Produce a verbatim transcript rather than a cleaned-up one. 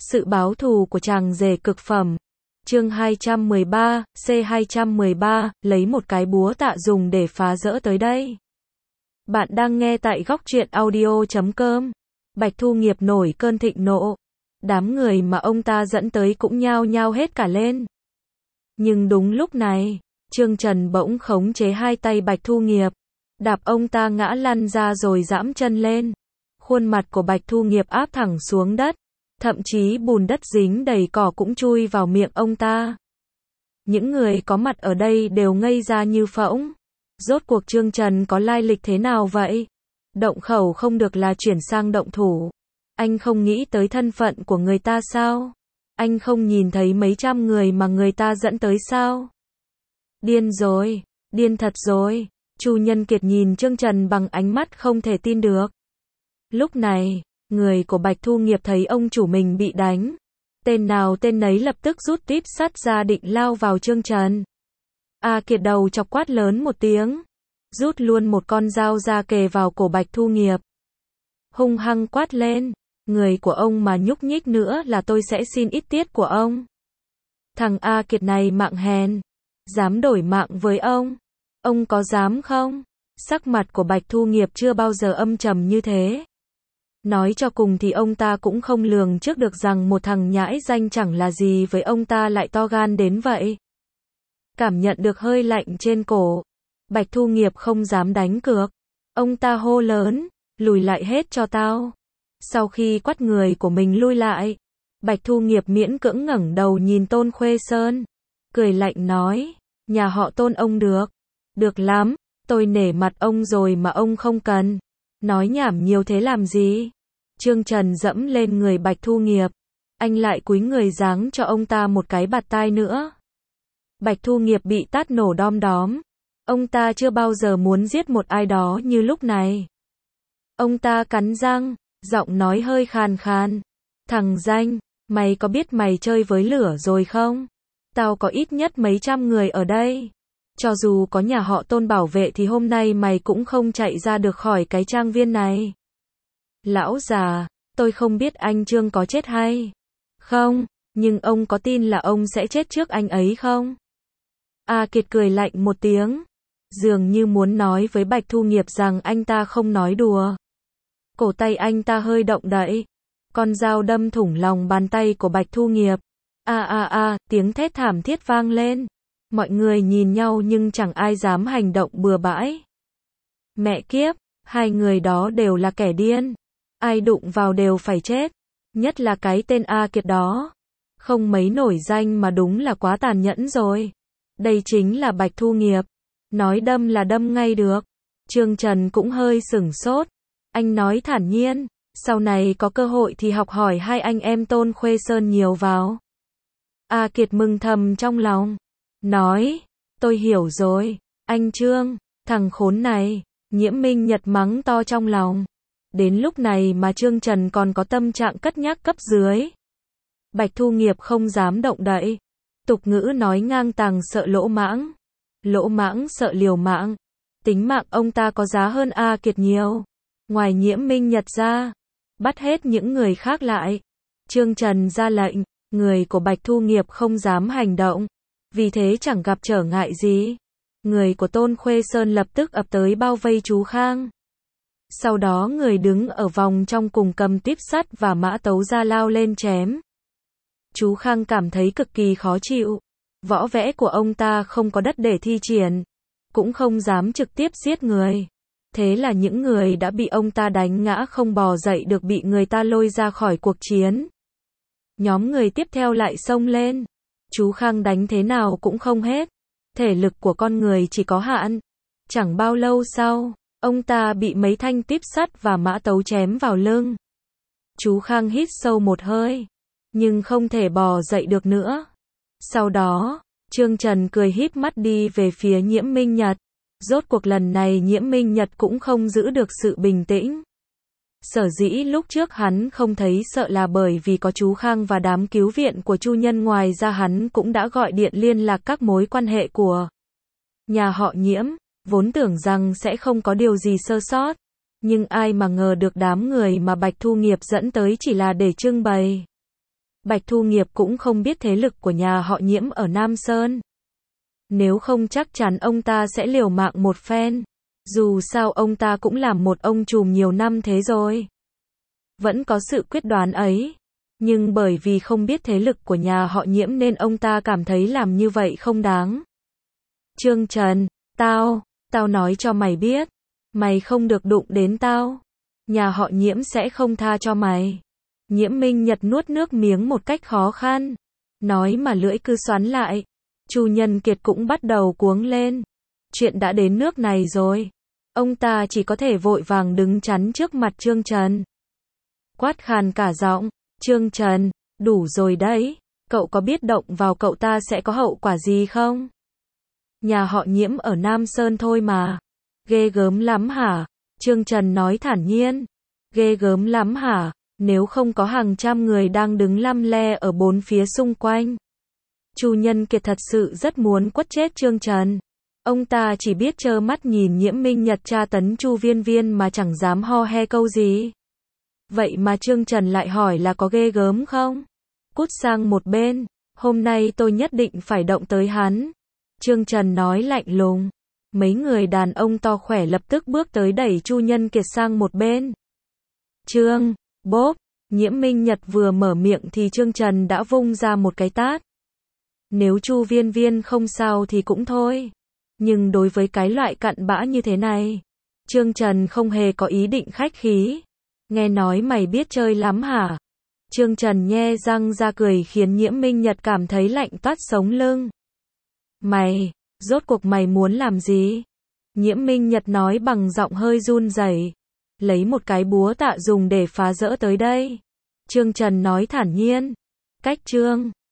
Sự báo thù của chàng rể cực phẩm. Chương hai trăm mười ba, C hai trăm mười ba, lấy một cái búa tạ dùng để phá rỡ tới đây. Bạn đang nghe tại góc truyện audio chấm com. Bạch Thu Nghiệp nổi cơn thịnh nộ. Đám người mà ông ta dẫn tới cũng nhao nhao hết cả lên. Nhưng đúng lúc này, Trương Trần bỗng khống chế hai tay Bạch Thu Nghiệp, đạp ông ta ngã lăn ra rồi giẫm chân lên. Khuôn mặt của Bạch Thu Nghiệp áp thẳng xuống đất, thậm chí bùn đất dính đầy cỏ cũng chui vào miệng ông ta. Những người có mặt ở đây đều ngây ra như phỗng. Rốt cuộc Trương Trần có lai lịch thế nào vậy? Động khẩu không được là chuyển sang động thủ. Anh không nghĩ tới thân phận của người ta sao? Anh không nhìn thấy mấy trăm người mà người ta dẫn tới sao? Điên rồi, điên thật rồi. Chu Nhân Kiệt nhìn Trương Trần bằng ánh mắt không thể tin được. Lúc này, người của Bạch Thu Nghiệp thấy ông chủ mình bị đánh. Tên nào tên nấy lập tức rút tuýp sắt ra định lao vào Trương Trần. A Kiệt đầu chọc quát lớn một tiếng, rút luôn một con dao ra kề vào cổ Bạch Thu Nghiệp. Hung hăng quát lên, người của ông mà nhúc nhích nữa là tôi sẽ xin ít tiết của ông. Thằng A Kiệt này mạng hèn, dám đổi mạng với ông. Ông có dám không? Sắc mặt của Bạch Thu Nghiệp chưa bao giờ âm trầm như thế. Nói cho cùng thì ông ta cũng không lường trước được rằng một thằng nhãi danh chẳng là gì với ông ta lại to gan đến vậy. Cảm nhận được hơi lạnh trên cổ, Bạch Thu Nghiệp không dám đánh cược. Ông ta hô lớn, lùi lại hết cho tao. Sau khi quát người của mình lui lại, Bạch Thu Nghiệp miễn cưỡng ngẩng đầu nhìn Tôn Khuê Sơn, cười lạnh nói, nhà họ Tôn ông được. Được lắm, tôi nể mặt ông rồi mà ông không cần. Nói nhảm nhiều thế làm gì? Trương Trần dẫm lên người Bạch Thu Nghiệp. Anh lại cúi người giáng cho ông ta một cái bạt tai nữa. Bạch Thu Nghiệp bị tát nổ đom đóm. Ông ta chưa bao giờ muốn giết một ai đó như lúc này. Ông ta cắn răng, giọng nói hơi khàn khàn. Thằng danh, mày có biết mày chơi với lửa rồi không? Tao có ít nhất mấy trăm người ở đây. Cho dù có nhà họ Tôn bảo vệ thì hôm nay mày cũng không chạy ra được khỏi cái trang viên này. Lão già, tôi không biết anh Trương có chết hay không, nhưng ông có tin là ông sẽ chết trước anh ấy không? A Kiệt cười lạnh một tiếng, dường như muốn nói với Bạch Thu Nghiệp rằng anh ta không nói đùa. Cổ tay anh ta hơi động đậy, con dao đâm thủng lòng bàn tay của Bạch Thu Nghiệp. A a a, tiếng thét thảm thiết vang lên. Mọi người nhìn nhau nhưng chẳng ai dám hành động bừa bãi. Mẹ kiếp, hai người đó đều là kẻ điên. Ai đụng vào đều phải chết. Nhất là cái tên A Kiệt đó. Không mấy nổi danh mà đúng là quá tàn nhẫn rồi. Đây chính là Bạch Thu Nghiệp. Nói đâm là đâm ngay được. Trương Trần cũng hơi sửng sốt. Anh nói thản nhiên, sau này có cơ hội thì học hỏi hai anh em Tôn Khuê Sơn nhiều vào. A Kiệt mừng thầm trong lòng. Nói, tôi hiểu rồi, anh Trương, thằng khốn này. Nhiễm Minh Nhật mắng to trong lòng. Đến lúc này mà Trương Trần còn có tâm trạng cất nhắc cấp dưới. Bạch Thu Nghiệp không dám động đậy. Tục ngữ nói ngang tàng sợ lỗ mãng. Lỗ mãng sợ liều mạng. Tính mạng ông ta có giá hơn A Kiệt nhiều. Ngoài Nhiễm Minh Nhật ra, bắt hết những người khác lại. Trương Trần ra lệnh, người của Bạch Thu Nghiệp không dám hành động. Vì thế chẳng gặp trở ngại gì. Người của Tôn Khuê Sơn lập tức ập tới bao vây chú Khang. Sau đó người đứng ở vòng trong cùng cầm tuýp sắt và mã tấu ra lao lên chém. Chú Khang cảm thấy cực kỳ khó chịu. Võ vẽ của ông ta không có đất để thi triển. Cũng không dám trực tiếp giết người. Thế là những người đã bị ông ta đánh ngã không bò dậy được bị người ta lôi ra khỏi cuộc chiến. Nhóm người tiếp theo lại xông lên. Chú Khang đánh thế nào cũng không hết. Thể lực của con người chỉ có hạn. Chẳng bao lâu sau, ông ta bị mấy thanh tuýp sắt và mã tấu chém vào lưng. Chú Khang hít sâu một hơi, nhưng không thể bò dậy được nữa. Sau đó, Trương Trần cười híp mắt đi về phía Nhiễm Minh Nhật. Rốt cuộc lần này Nhiễm Minh Nhật cũng không giữ được sự bình tĩnh. Sở dĩ lúc trước hắn không thấy sợ là bởi vì có chú Khang và đám cứu viện của Chu Nhân, ngoài ra hắn cũng đã gọi điện liên lạc các mối quan hệ của nhà họ Nhiễm, vốn tưởng rằng sẽ không có điều gì sơ sót. Nhưng ai mà ngờ được đám người mà Bạch Thu Nghiệp dẫn tới chỉ là để trưng bày. Bạch Thu Nghiệp cũng không biết thế lực của nhà họ Nhiễm ở Nam Sơn. Nếu không chắc chắn ông ta sẽ liều mạng một phen. Dù sao ông ta cũng làm một ông trùm nhiều năm thế rồi. Vẫn có sự quyết đoán ấy. Nhưng bởi vì không biết thế lực của nhà họ Nhiễm nên ông ta cảm thấy làm như vậy không đáng. Trương Trần, tao, tao nói cho mày biết. Mày không được đụng đến tao. Nhà họ Nhiễm sẽ không tha cho mày. Nhiễm Minh Nhật nuốt nước miếng một cách khó khăn. Nói mà lưỡi cứ xoắn lại. Chu Nhân Kiệt cũng bắt đầu cuống lên. Chuyện đã đến nước này rồi. Ông ta chỉ có thể vội vàng đứng chắn trước mặt Trương Trần. Quát khàn cả giọng. Trương Trần, đủ rồi đấy. Cậu có biết động vào cậu ta sẽ có hậu quả gì không? Nhà họ Nhiễm ở Nam Sơn thôi mà. Ghê gớm lắm hả? Trương Trần nói thản nhiên. Ghê gớm lắm hả? Nếu không có hàng trăm người đang đứng lăm le ở bốn phía xung quanh. Chu Nhân Kiệt thật sự rất muốn quất chết Trương Trần. Ông ta chỉ biết trơ mắt nhìn Nhiễm Minh Nhật tra tấn Chu Viên Viên mà chẳng dám ho he câu gì. Vậy mà Trương Trần lại hỏi là có ghê gớm không? Cút sang một bên, hôm nay tôi nhất định phải động tới hắn. Trương Trần nói lạnh lùng. Mấy người đàn ông to khỏe lập tức bước tới đẩy Chu Nhân Kiệt sang một bên. Trương, bốp, Nhiễm Minh Nhật vừa mở miệng thì Trương Trần đã vung ra một cái tát. Nếu Chu Viên Viên không sao thì cũng thôi. Nhưng đối với cái loại cặn bã như thế này, Trương Trần không hề có ý định khách khí. Nghe nói mày biết chơi lắm hả? Trương Trần nhe răng ra cười khiến Nhiễm Minh Nhật cảm thấy lạnh toát sống lưng. Mày, rốt cuộc mày muốn làm gì? Nhiễm Minh Nhật nói bằng giọng hơi run rẩy. Lấy một cái búa tạ dùng để phá rỡ tới đây. Trương Trần nói thản nhiên. Cách Trương